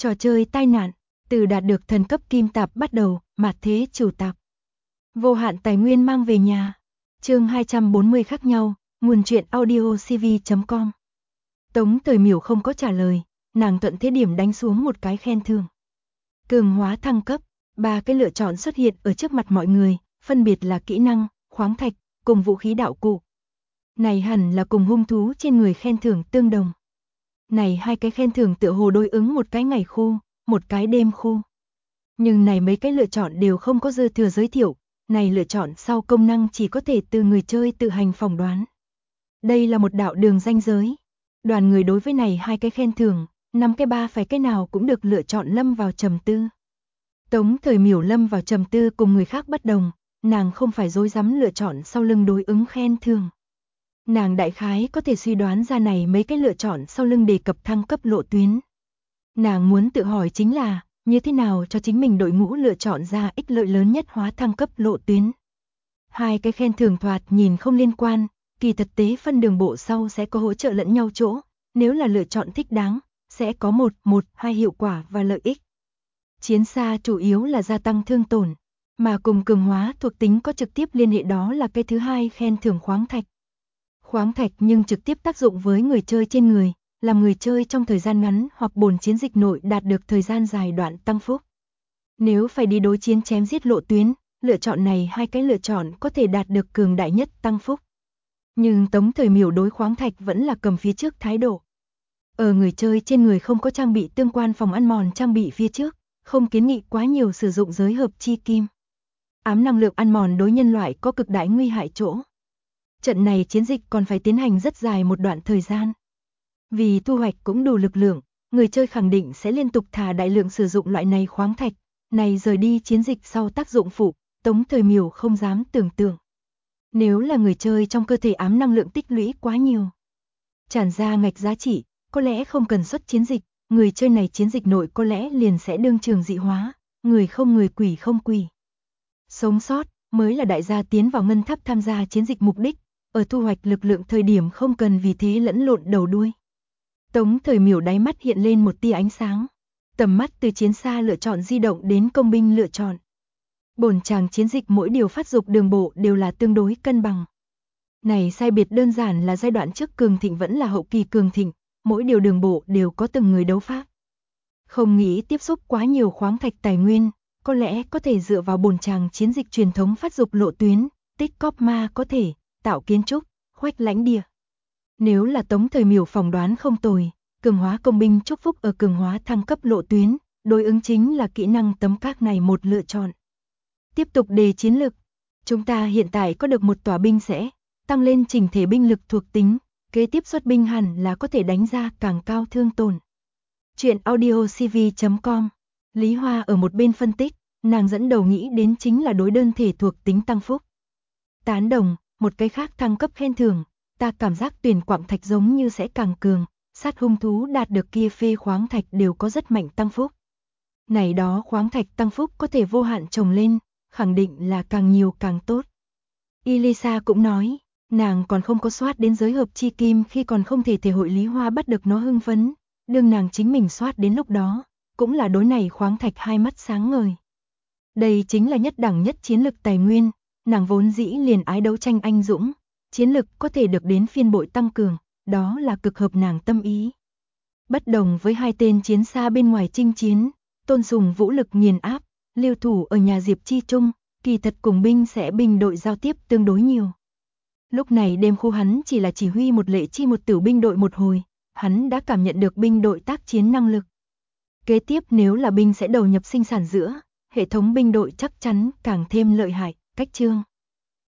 Trò chơi tai nạn, từ đạt được thần cấp kim tạp bắt đầu, mạt thế chủ tạp. Vô hạn tài nguyên mang về nhà. Chương 240 khác nhau, nguồn truyện audio cv.com. Tống Thời Miểu không có trả lời, nàng thuận thế điểm đánh xuống một cái khen thưởng. Cường hóa thăng cấp, 3 cái lựa chọn xuất hiện ở trước mặt mọi người, phân biệt là kỹ năng, khoáng thạch, cùng vũ khí đạo cụ. Này hẳn là cùng hung thú trên người khen thưởng tương đồng. Này hai cái khen thưởng tựa hồ đối ứng một cái ngày khu, một cái đêm khu. Nhưng này mấy cái lựa chọn đều không có dư thừa giới thiệu, này lựa chọn sau công năng chỉ có thể từ người chơi tự hành phỏng đoán. Đây là một đạo đường ranh giới. Đoàn người đối với này hai cái khen thưởng, 5 cái 3 phải cái nào cũng được lựa chọn lâm vào trầm tư. Tống Thời Miểu lâm vào trầm tư cùng người khác bất đồng, nàng không phải rối rắm lựa chọn sau lưng đối ứng khen thưởng. Nàng đại khái có thể suy đoán ra này mấy cái lựa chọn sau lưng đề cập thăng cấp lộ tuyến. Nàng muốn tự hỏi chính là, như thế nào cho chính mình đội ngũ lựa chọn ra ích lợi lớn nhất hóa thăng cấp lộ tuyến. Hai cái khen thưởng thoạt nhìn không liên quan, kỳ thực tế phân đường bộ sau sẽ có hỗ trợ lẫn nhau chỗ, nếu là lựa chọn thích đáng, sẽ có hai hiệu quả và lợi ích. Chiến xa chủ yếu là gia tăng thương tổn, mà cùng cường hóa thuộc tính có trực tiếp liên hệ đó là cái thứ hai khen thưởng khoáng thạch. Khoáng thạch nhưng trực tiếp tác dụng với người chơi trên người, làm người chơi trong thời gian ngắn hoặc bồn chiến dịch nội đạt được thời gian dài đoạn tăng phúc. Nếu phải đi đối chiến chém giết lộ tuyến, lựa chọn này hai cái lựa chọn có thể đạt được cường đại nhất tăng phúc. Nhưng Tống Thời Miểu đối khoáng thạch vẫn là cầm phía trước thái độ. Ở người chơi trên người không có trang bị tương quan phòng ăn mòn trang bị phía trước, không kiến nghị quá nhiều sử dụng giới hợp chi kim. Ám năng lượng ăn mòn đối nhân loại có cực đại nguy hại chỗ. Trận này chiến dịch còn phải tiến hành rất dài một đoạn thời gian. Vì thu hoạch cũng đủ lực lượng, người chơi khẳng định sẽ liên tục thả đại lượng sử dụng loại này khoáng thạch, này rời đi chiến dịch sau tác dụng phụ, Tống Thời Miểu không dám tưởng tượng. Nếu là người chơi trong cơ thể ám năng lượng tích lũy quá nhiều, tràn ra ngạch giá trị, có lẽ không cần xuất chiến dịch, người chơi này chiến dịch nội có lẽ liền sẽ đương trường dị hóa, người không người quỷ không quỷ. Sống sót mới là đại gia tiến vào ngân tháp tham gia chiến dịch mục đích, ở thu hoạch lực lượng thời điểm không cần vì thế lẫn lộn đầu đuôi. Tống Thời Miểu đáy mắt hiện lên một tia ánh sáng, tầm mắt từ chiến xa lựa chọn di động đến công binh lựa chọn. Bổn chàng chiến dịch mỗi điều phát dục đường bộ đều là tương đối cân bằng. Này sai biệt đơn giản là giai đoạn trước cường thịnh vẫn là hậu kỳ cường thịnh, mỗi điều đường bộ đều có từng người đấu pháp. Không nghĩ tiếp xúc quá nhiều khoáng thạch tài nguyên, có lẽ có thể dựa vào bổn chàng chiến dịch truyền thống phát dục lộ tuyến, tích cóp ma có thể, tạo kiến trúc, khoách lãnh địa. Nếu là Tống Thời Miểu phỏng đoán không tồi, cường hóa công binh chúc phúc ở cường hóa thăng cấp lộ tuyến, đối ứng chính là kỹ năng tấm các này một lựa chọn. Tiếp tục đề chiến lực, chúng ta hiện tại có được một tòa binh sẽ tăng lên chỉnh thể binh lực thuộc tính, kế tiếp xuất binh hẳn là có thể đánh ra càng cao thương tổn. Chuyện audio cv.com. Lý Hoa ở một bên phân tích, nàng dẫn đầu nghĩ đến chính là đối đơn thể thuộc tính tăng phúc. Tán đồng, một cái khác thăng cấp khen thưởng, ta cảm giác tuyển quặng thạch giống như sẽ càng cường, sát hung thú đạt được kia phê khoáng thạch đều có rất mạnh tăng phúc. Này đó khoáng thạch tăng phúc có thể vô hạn trồng lên, khẳng định là càng nhiều càng tốt. Elisa cũng nói, nàng còn không có soát đến giới hợp chi kim khi còn không thể thể hội Lý Hoa bắt được nó hưng phấn, đương nàng chính mình soát đến lúc đó, cũng là đối này khoáng thạch hai mắt sáng ngời. Đây chính là nhất đẳng nhất chiến lực tài nguyên, nàng vốn dĩ liền ái đấu tranh anh dũng, chiến lực có thể được đến phiên bội tăng cường, đó là cực hợp nàng tâm ý. Bất đồng với hai tên chiến xa bên ngoài chinh chiến, tôn sùng vũ lực nghiền áp, lưu thủ ở nhà Diệp Chi Trung, kỳ thật cùng binh sẽ binh đội giao tiếp tương đối nhiều. Lúc này đêm khu hắn chỉ là chỉ huy một lệ chi một tiểu binh đội một hồi, hắn đã cảm nhận được binh đội tác chiến năng lực. Kế tiếp nếu là binh sẽ đầu nhập sinh sản giữa, hệ thống binh đội chắc chắn càng thêm lợi hại, cách chương.